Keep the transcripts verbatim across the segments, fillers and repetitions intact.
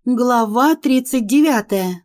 Глава тридцать девятая.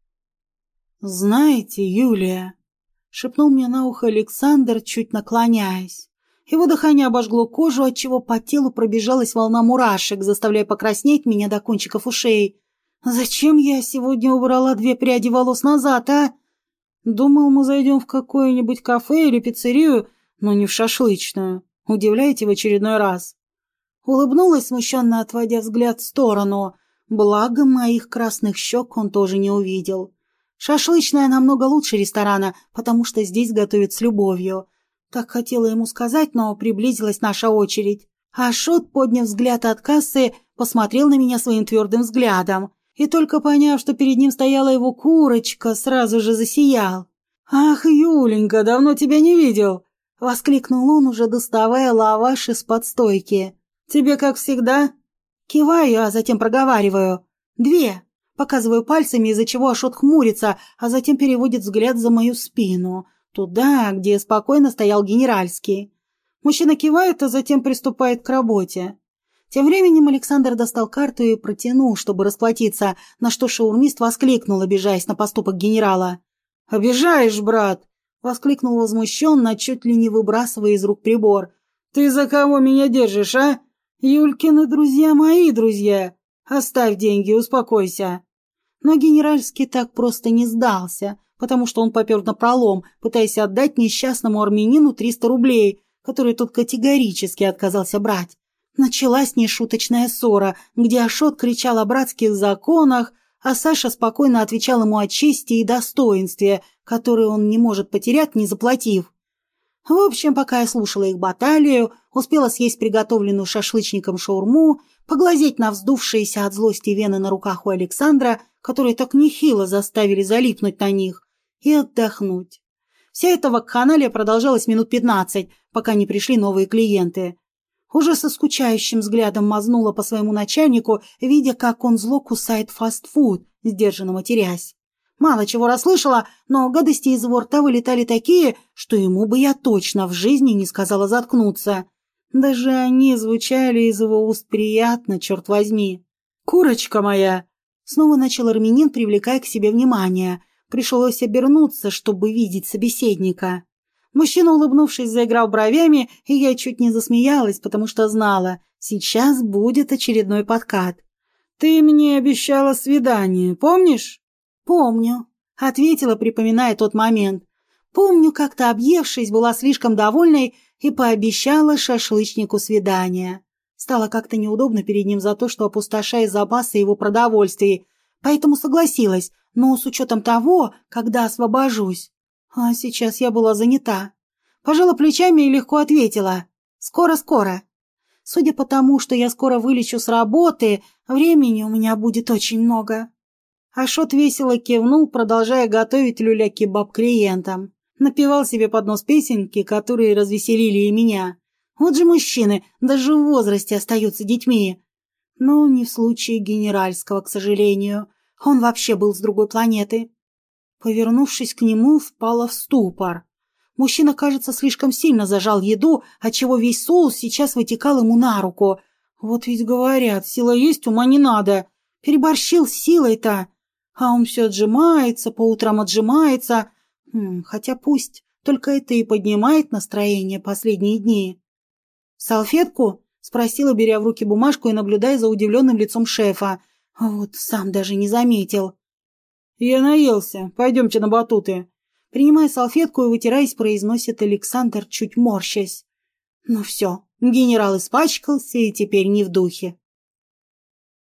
«Знаете, Юлия», — шепнул мне на ухо Александр, чуть наклоняясь. Его дыхание обожгло кожу, отчего по телу пробежалась волна мурашек, заставляя покраснеть меня до кончиков ушей. «Зачем я сегодня убрала две пряди волос назад, а? Думал, мы зайдем в какое-нибудь кафе или пиццерию, но не в шашлычную. Удивляете в очередной раз?» Улыбнулась, смущенно отводя взгляд в сторону. Благо, моих красных щек он тоже не увидел. Шашлычная намного лучше ресторана, потому что здесь готовят с любовью. Так хотела ему сказать, но приблизилась наша очередь. Ашот, подняв взгляд от кассы, посмотрел на меня своим твердым взглядом. И только поняв, что перед ним стояла его курочка, сразу же засиял. «Ах, Юленька, давно тебя не видел!» — воскликнул он, уже доставая лаваш из-под стойки. «Тебе как всегда?» Киваю, а затем проговариваю. «Две». Показываю пальцами, из-за чего Ашот хмурится, а затем переводит взгляд за мою спину. Туда, где спокойно стоял генеральский. Мужчина кивает, а затем приступает к работе. Тем временем Александр достал карту и протянул, чтобы расплатиться, на что шаурмист воскликнул, обижаясь на поступок генерала. «Обижаешь, брат!» — воскликнул возмущенно, чуть ли не выбрасывая из рук прибор. «Ты за кого меня держишь, а? Юлькины друзья мои друзья. Оставь деньги, успокойся». Но генеральский так просто не сдался, потому что он попер напролом, пытаясь отдать несчастному армянину триста рублей, которые тот категорически отказался брать. Началась нешуточная ссора, где Ашот кричал о братских законах, а Саша спокойно отвечал ему о чести и достоинстве, которые он не может потерять, не заплатив. В общем, пока я слушала их баталию, успела съесть приготовленную шашлычником шаурму, поглазеть на вздувшиеся от злости вены на руках у Александра, которые так нехило заставили залипнуть на них, и отдохнуть. Вся эта вакханалия продолжалась минут пятнадцать, пока не пришли новые клиенты. Уже со скучающим взглядом мазнула по своему начальнику, видя, как он зло кусает фастфуд, сдержанно матерясь. Мало чего расслышала, но гадости из его рта вылетали такие, что ему бы я точно в жизни не сказала заткнуться. Даже они звучали из его уст приятно, черт возьми. «Курочка моя!» Снова начал армянин, привлекая к себе внимание. Пришлось обернуться, чтобы видеть собеседника. Мужчина, улыбнувшись, заиграл бровями, и я чуть не засмеялась, потому что знала, сейчас будет очередной подкат. «Ты мне обещала свидание, помнишь?» «Помню», — ответила, припоминая тот момент. «Помню, как-то объевшись, была слишком довольной и пообещала шашлычнику свидание. Стало как-то неудобно перед ним за то, что опустошаю запасы его продовольствия, поэтому согласилась, но с учетом того, когда освобожусь. А сейчас я была занята. Пожала плечами и легко ответила. Скоро-скоро. Судя по тому, что я скоро вылечу с работы, времени у меня будет очень много». Ашот весело кивнул, продолжая готовить люля-кебаб клиентам. Напевал себе под нос песенки, которые развеселили и меня. Вот же мужчины, даже в возрасте остаются детьми. Но не в случае генеральского, к сожалению. Он вообще был с другой планеты. Повернувшись к нему, впала в ступор. Мужчина, кажется, слишком сильно зажал еду, отчего весь соус сейчас вытекал ему на руку. Вот ведь говорят, сила есть, ума не надо. Переборщил с силой-то. А он все отжимается, по утрам отжимается. Хм, хотя пусть, только это и поднимает настроение последние дни. «Салфетку?» — спросила, беря в руки бумажку и наблюдая за удивленным лицом шефа. Вот сам даже не заметил. «Я наелся. Пойдемте на батуты». Принимая салфетку и вытираясь, произносит Александр, чуть морщась. Ну все, генерал испачкался и теперь не в духе.